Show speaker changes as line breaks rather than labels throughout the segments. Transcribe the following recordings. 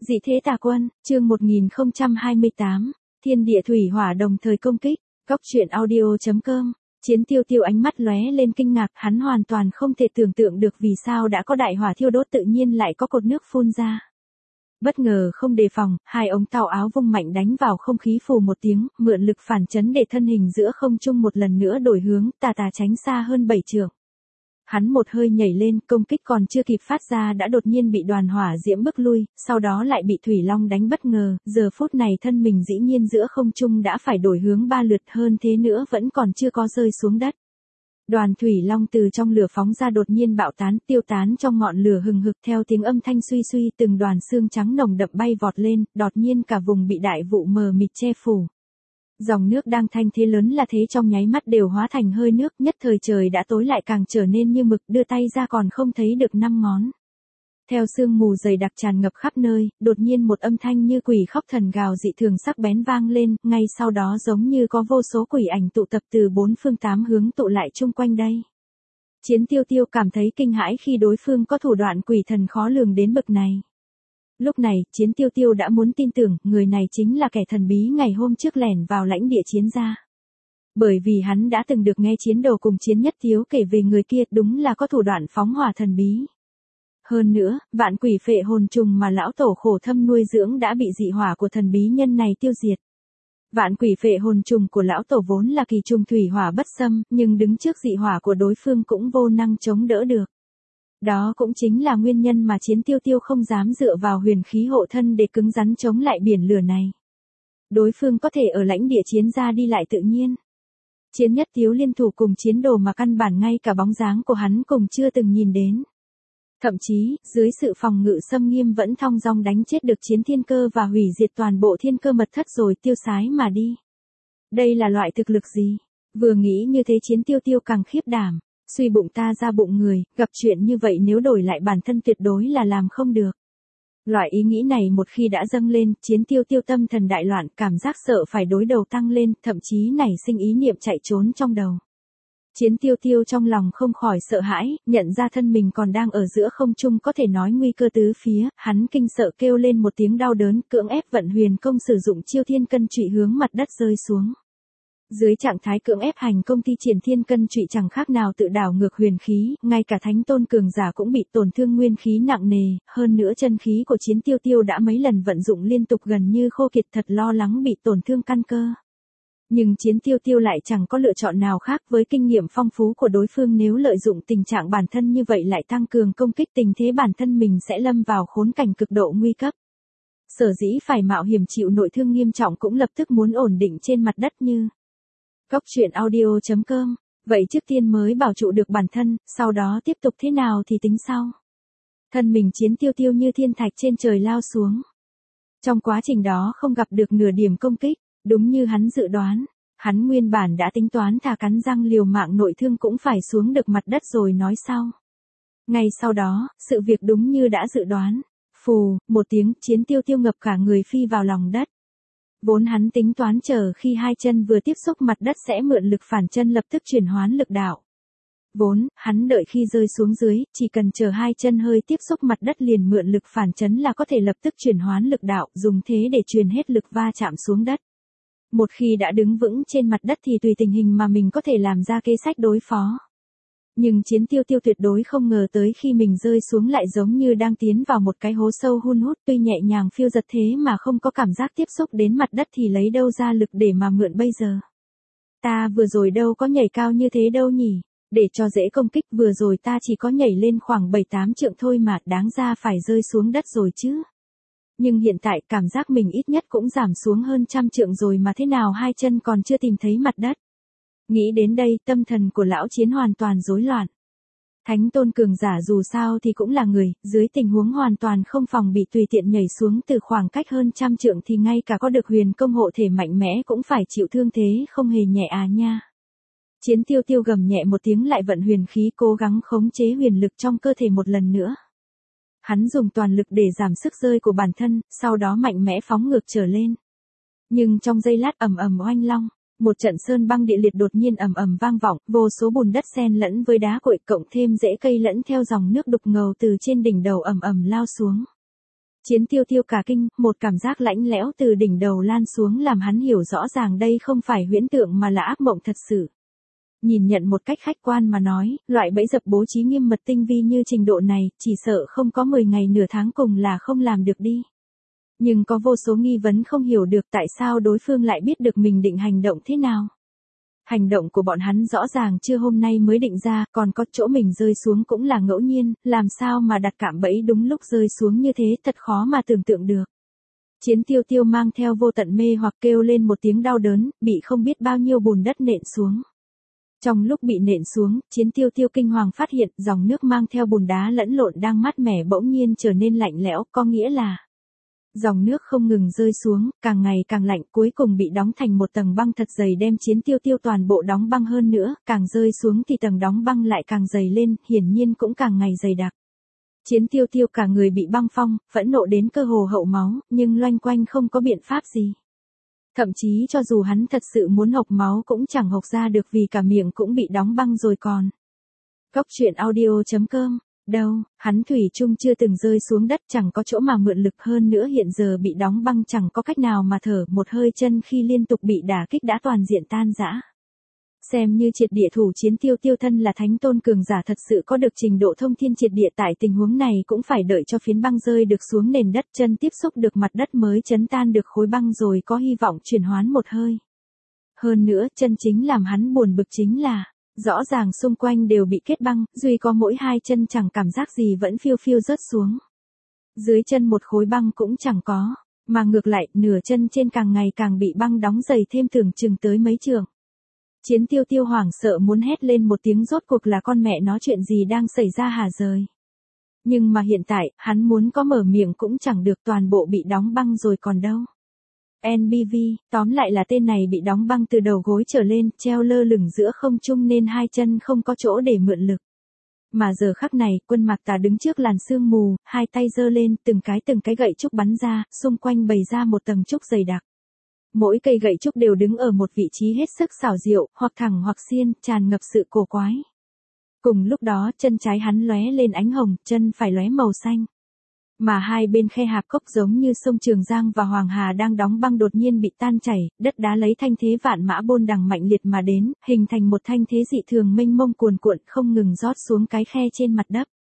Dị thế tà quân, chương 1028, thiên địa thủy hỏa đồng thời công kích, góc truyện audio.com. Chiến Tiêu Tiêu ánh mắt lóe lên kinh ngạc, hắn hoàn toàn không thể tưởng tượng được vì sao đã có đại hỏa thiêu đốt tự nhiên lại có cột nước phun ra. Bất ngờ không đề phòng, hai ống tàu áo vung mạnh đánh vào không khí phù một tiếng, mượn lực phản chấn để thân hình giữa không trung một lần nữa đổi hướng, tà tránh xa hơn 7 trượng. Hắn một hơi nhảy lên, công kích còn chưa kịp phát ra đã đột nhiên bị đoàn hỏa diễm bức lui, sau đó lại bị Thủy Long đánh bất ngờ, giờ phút này thân mình dĩ nhiên giữa không trung đã phải đổi hướng 3 lượt, hơn thế nữa vẫn còn chưa có rơi xuống đất. Đoàn Thủy Long từ trong lửa phóng ra đột nhiên bạo tán, tiêu tán trong ngọn lửa hừng hực, theo tiếng âm thanh suy suy từng đoàn xương trắng nồng đậm bay vọt lên, đột nhiên cả vùng bị đại vụ mờ mịt che phủ. Dòng nước đang thanh thế lớn là thế trong nháy mắt đều hóa thành hơi nước, nhất thời trời đã tối lại càng trở nên như mực, đưa tay ra còn không thấy được 5 ngón. Theo sương mù dày đặc tràn ngập khắp nơi, đột nhiên một âm thanh như quỷ khóc thần gào dị thường sắc bén vang lên, ngay sau đó giống như có vô số quỷ ảnh tụ tập từ 4 phương 8 hướng tụ lại chung quanh đây. Chiến Tiêu Tiêu cảm thấy kinh hãi khi đối phương có thủ đoạn quỷ thần khó lường đến bậc này. Lúc này, Chiến Tiêu Tiêu đã muốn tin tưởng, người này chính là kẻ thần bí ngày hôm trước lẻn vào lãnh địa Chiến gia. Bởi vì hắn đã từng được nghe Chiến Đồ cùng Chiến Nhất Thiếu kể về người kia, đúng là có thủ đoạn phóng hỏa thần bí. Hơn nữa, vạn quỷ phệ hồn trùng mà lão tổ khổ thâm nuôi dưỡng đã bị dị hỏa của thần bí nhân này tiêu diệt. Vạn quỷ phệ hồn trùng của lão tổ vốn là kỳ trùng thủy hỏa bất xâm, nhưng đứng trước dị hỏa của đối phương cũng vô năng chống đỡ được. Đó cũng chính là nguyên nhân mà Chiến Tiêu Tiêu không dám dựa vào huyền khí hộ thân để cứng rắn chống lại biển lửa này. Đối phương có thể ở lãnh địa Chiến gia đi lại tự nhiên. Chiến Nhất Thiếu liên thủ cùng Chiến Đồ mà căn bản ngay cả bóng dáng của hắn cùng chưa từng nhìn đến. Thậm chí, dưới sự phòng ngự xâm nghiêm vẫn thong dong đánh chết được Chiến Thiên Cơ và hủy diệt toàn bộ thiên cơ mật thất rồi tiêu sái mà đi. Đây là loại thực lực gì? Vừa nghĩ như thế Chiến Tiêu Tiêu càng khiếp đảm. Suy bụng ta ra bụng người, gặp chuyện như vậy nếu đổi lại bản thân tuyệt đối là làm không được. Loại ý nghĩ này một khi đã dâng lên, Chiến Tiêu Tiêu tâm thần đại loạn, cảm giác sợ phải đối đầu tăng lên, thậm chí nảy sinh ý niệm chạy trốn trong đầu. Chiến Tiêu Tiêu trong lòng không khỏi sợ hãi, nhận ra thân mình còn đang ở giữa không trung có thể nói nguy cơ tứ phía, hắn kinh sợ kêu lên một tiếng đau đớn, cưỡng ép vận huyền công sử dụng chiêu thiên cân trụy hướng mặt đất rơi xuống. Dưới trạng thái cưỡng ép hành công thi triển thiên cân trụy chẳng khác nào tự đảo ngược huyền khí, ngay cả thánh tôn cường giả cũng bị tổn thương nguyên khí nặng nề, hơn nữa chân khí của Chiến Tiêu Tiêu đã mấy lần vận dụng liên tục gần như khô kiệt, thật lo lắng bị tổn thương căn cơ. Nhưng Chiến Tiêu Tiêu lại chẳng có lựa chọn nào khác, với kinh nghiệm phong phú của đối phương, nếu lợi dụng tình trạng bản thân như vậy lại tăng cường công kích, tình thế bản thân mình sẽ lâm vào khốn cảnh cực độ nguy cấp. Sở dĩ phải mạo hiểm chịu nội thương nghiêm trọng cũng lập tức muốn ổn định trên mặt đất như góc truyện audio.com. Vậy trước tiên mới bảo trụ được bản thân, sau đó tiếp tục thế nào thì tính sau. Thân mình Chiến Tiêu Tiêu như thiên thạch trên trời lao xuống. Trong quá trình đó không gặp được nửa điểm công kích, đúng như hắn dự đoán. Hắn nguyên bản đã tính toán thà cắn răng liều mạng nội thương cũng phải xuống được mặt đất rồi nói sau. Ngay sau đó, sự việc đúng như đã dự đoán. Phù, một tiếng, Chiến Tiêu Tiêu ngập cả người phi vào lòng đất. Vốn hắn tính toán chờ khi hai chân vừa tiếp xúc mặt đất sẽ mượn lực phản chân lập tức chuyển hoán lực đạo. Vốn, hắn đợi khi rơi xuống dưới, chỉ cần chờ hai chân hơi tiếp xúc mặt đất liền mượn lực phản chấn là có thể lập tức chuyển hoán lực đạo, dùng thế để truyền hết lực va chạm xuống đất. Một khi đã đứng vững trên mặt đất thì tùy tình hình mà mình có thể làm ra kế sách đối phó. Nhưng Chiến Tiêu Tiêu tuyệt đối không ngờ tới khi mình rơi xuống lại giống như đang tiến vào một cái hố sâu hun hút, tuy nhẹ nhàng phiêu giật thế mà không có cảm giác tiếp xúc đến mặt đất thì lấy đâu ra lực để mà mượn bây giờ. Ta vừa rồi đâu có nhảy cao như thế đâu nhỉ, để cho dễ công kích vừa rồi ta chỉ có nhảy lên khoảng 7-8 trượng thôi mà, đáng ra phải rơi xuống đất rồi chứ. Nhưng hiện tại cảm giác mình ít nhất cũng giảm xuống hơn 100 trượng rồi mà thế nào hai chân còn chưa tìm thấy mặt đất. Nghĩ đến đây tâm thần của lão Chiến hoàn toàn rối loạn. Thánh tôn cường giả dù sao thì cũng là người, dưới tình huống hoàn toàn không phòng bị tùy tiện nhảy xuống từ khoảng cách hơn 100 trượng thì ngay cả có được huyền công hộ thể mạnh mẽ cũng phải chịu thương thế không hề nhẹ à nha. Chiến Tiêu Tiêu gầm nhẹ một tiếng lại vận huyền khí cố gắng khống chế huyền lực trong cơ thể một lần nữa. Hắn dùng toàn lực để giảm sức rơi của bản thân, sau đó mạnh mẽ phóng ngược trở lên. Nhưng trong giây lát ầm ầm oanh long, một trận sơn băng địa liệt đột nhiên ầm ầm vang vọng, vô số bùn đất xen lẫn với đá cội cộng thêm rễ cây lẫn theo dòng nước đục ngầu từ trên đỉnh đầu ầm ầm lao xuống. Chiến Tiêu Tiêu cả kinh, một cảm giác lạnh lẽo từ đỉnh đầu lan xuống làm hắn hiểu rõ ràng đây không phải huyễn tượng mà là ác mộng thật sự. Nhìn nhận một cách khách quan mà nói, loại bẫy dập bố trí nghiêm mật tinh vi như trình độ này, chỉ sợ không có 10 ngày nửa tháng cùng là không làm được đi. Nhưng có vô số nghi vấn không hiểu được tại sao đối phương lại biết được mình định hành động thế nào. Hành động của bọn hắn rõ ràng chưa hôm nay mới định ra, còn có chỗ mình rơi xuống cũng là ngẫu nhiên, làm sao mà đặt cạm bẫy đúng lúc rơi xuống như thế thật khó mà tưởng tượng được. Chiến Tiêu Tiêu mang theo vô tận mê hoặc kêu lên một tiếng đau đớn, bị không biết bao nhiêu bùn đất nện xuống. Trong lúc bị nện xuống, Chiến Tiêu Tiêu kinh hoàng phát hiện dòng nước mang theo bùn đá lẫn lộn đang mát mẻ bỗng nhiên trở nên lạnh lẽo, có nghĩa là dòng nước không ngừng rơi xuống, càng ngày càng lạnh, cuối cùng bị đóng thành một tầng băng thật dày đem Chiến Tiêu Tiêu toàn bộ đóng băng hơn nữa, càng rơi xuống thì tầng đóng băng lại càng dày lên, hiển nhiên cũng càng ngày dày đặc. Chiến Tiêu Tiêu cả người bị băng phong, phẫn nộ đến cơ hồ hậu máu, nhưng loanh quanh không có biện pháp gì. Thậm chí cho dù hắn thật sự muốn hộc máu cũng chẳng hộc ra được vì cả miệng cũng bị đóng băng rồi còn. Góc truyện audio.com. Đâu, hắn thủy chung chưa từng rơi xuống đất, chẳng có chỗ mà mượn lực, hơn nữa hiện giờ bị đóng băng chẳng có cách nào mà thở, một hơi chân khi liên tục bị đả kích đã toàn diện tan rã. Xem như triệt địa thủ Chiến Tiêu Tiêu thân là thánh tôn cường giả thật sự có được trình độ thông thiên triệt địa, tại tình huống này cũng phải đợi cho phiến băng rơi được xuống nền đất, chân tiếp xúc được mặt đất mới chấn tan được khối băng rồi có hy vọng chuyển hoán một hơi. Hơn nữa, chân chính làm hắn buồn bực chính là rõ ràng xung quanh đều bị kết băng, duy có mỗi hai chân chẳng cảm giác gì vẫn phiêu phiêu rớt xuống. Dưới chân một khối băng cũng chẳng có, mà ngược lại, nửa chân trên càng ngày càng bị băng đóng dày thêm tưởng chừng tới mấy trượng. Chiến Tiêu Tiêu hoảng sợ muốn hét lên một tiếng rốt cuộc là con mẹ nó chuyện gì đang xảy ra hả rời. Nhưng mà hiện tại, hắn muốn có mở miệng cũng chẳng được, toàn bộ bị đóng băng rồi còn đâu. NBV, tóm lại là tên này bị đóng băng từ đầu gối trở lên, treo lơ lửng giữa không trung nên hai chân không có chỗ để mượn lực. Mà giờ khắc này, Quân Mạc Tà đứng trước làn sương mù, hai tay giơ lên, từng cái gậy trúc bắn ra, xung quanh bày ra một tầng trúc dày đặc. Mỗi cây gậy trúc đều đứng ở một vị trí hết sức xảo diệu, hoặc thẳng hoặc xiên, tràn ngập sự cổ quái. Cùng lúc đó, chân trái hắn lóe lên ánh hồng, chân phải lóe màu xanh. Mà hai bên khe hạp cốc giống như sông Trường Giang và Hoàng Hà đang đóng băng đột nhiên bị tan chảy, đất đá lấy thanh thế vạn mã bôn đằng mạnh liệt mà đến, hình thành một thanh thế dị thường mênh mông cuồn cuộn không ngừng rót xuống cái khe trên mặt đất.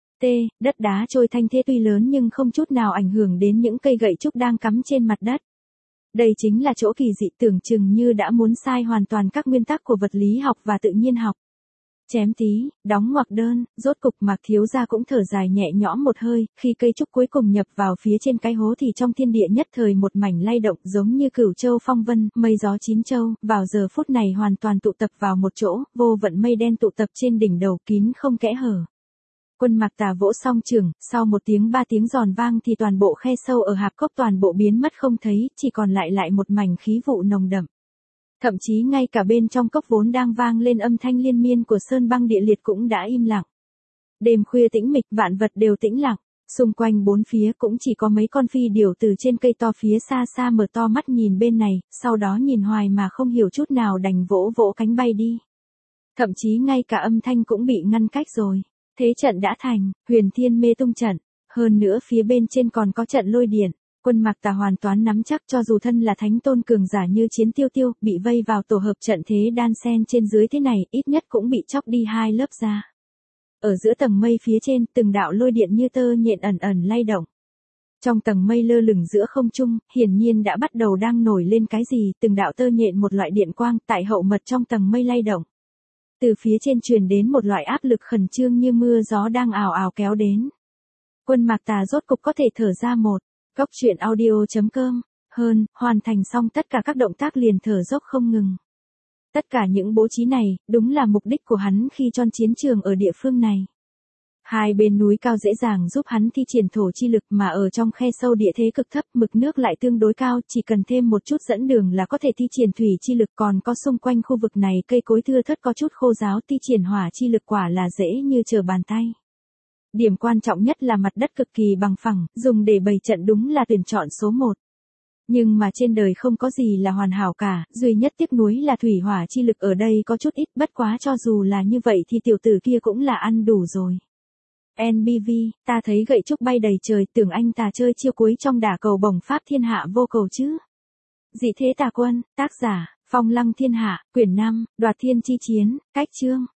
Đất đá trôi thanh thế tuy lớn nhưng không chút nào ảnh hưởng đến những cây gậy trúc đang cắm trên mặt đất. Đây chính là chỗ kỳ dị, tưởng chừng như đã muốn sai hoàn toàn các nguyên tắc của vật lý học và tự nhiên học. Chém tí, đóng ngoặc đơn, rốt cục Mạc thiếu gia cũng thở dài nhẹ nhõm một hơi, khi cây trúc cuối cùng nhập vào phía trên cái hố thì trong thiên địa nhất thời một mảnh lay động giống như cửu châu phong vân, mây gió chín châu, vào giờ phút này hoàn toàn tụ tập vào một chỗ, vô vận mây đen tụ tập trên đỉnh đầu kín không kẽ hở. Quân Mạc Tà vỗ song trường, sau một tiếng ba tiếng giòn vang thì toàn bộ khe sâu ở hạp cốc toàn bộ biến mất không thấy, chỉ còn lại một mảnh khí vụ nồng đậm. Thậm chí ngay cả bên trong cốc vốn đang vang lên âm thanh liên miên của sơn băng địa liệt cũng đã im lặng. Đêm khuya tĩnh mịch, vạn vật đều tĩnh lặng, xung quanh bốn phía cũng chỉ có mấy con phi điểu từ trên cây to phía xa xa mở to mắt nhìn bên này, sau đó nhìn hoài mà không hiểu chút nào đành vỗ vỗ cánh bay đi. Thậm chí ngay cả âm thanh cũng bị ngăn cách rồi. Thế trận đã thành, Huyền Thiên Mê Tung trận, hơn nữa phía bên trên còn có trận lôi điện. Quân Mạc Tà hoàn toàn nắm chắc cho dù thân là thánh tôn cường giả như Chiến Tiêu Tiêu, bị vây vào tổ hợp trận thế đan xen trên dưới thế này, ít nhất cũng bị chóc đi hai lớp da. Ở giữa tầng mây phía trên, từng đạo lôi điện như tơ nhện ẩn ẩn lay động. Trong tầng mây lơ lửng giữa không trung, hiển nhiên đã bắt đầu đang nổi lên cái gì, từng đạo tơ nhện một loại điện quang tại hậu mật trong tầng mây lay động. Từ phía trên truyền đến một loại áp lực khẩn trương như mưa gió đang ào ào kéo đến. Quân Mạc Tà rốt cục có thể thở ra một. Góc truyện audio.com. Hoàn thành xong tất cả các động tác liền thở dốc không ngừng. Tất cả những bố trí này, đúng là mục đích của hắn khi chọn chiến trường ở địa phương này. Hai bên núi cao dễ dàng giúp hắn thi triển thổ chi lực mà ở trong khe sâu địa thế cực thấp, mực nước lại tương đối cao, chỉ cần thêm một chút dẫn đường là có thể thi triển thủy chi lực, còn có xung quanh khu vực này cây cối thưa thớt có chút khô ráo, thi triển hỏa chi lực quả là dễ như trở bàn tay. Điểm quan trọng nhất là mặt đất cực kỳ bằng phẳng, dùng để bày trận đúng là tuyển chọn số 1. Nhưng mà trên đời không có gì là hoàn hảo cả, duy nhất tiếc nuối là thủy hỏa chi lực ở đây có chút ít, bất quá cho dù là như vậy thì tiểu tử kia cũng là ăn đủ rồi. NBV, ta thấy gậy trúc bay đầy trời, tưởng anh ta chơi chiêu cuối trong đả cầu bổng pháp thiên hạ vô cầu chứ. Dị thế tà quân, tác giả, Phong Lăng Thiên Hạ, quyển 5, Đoạt Thiên Chi Chiến, cách chương.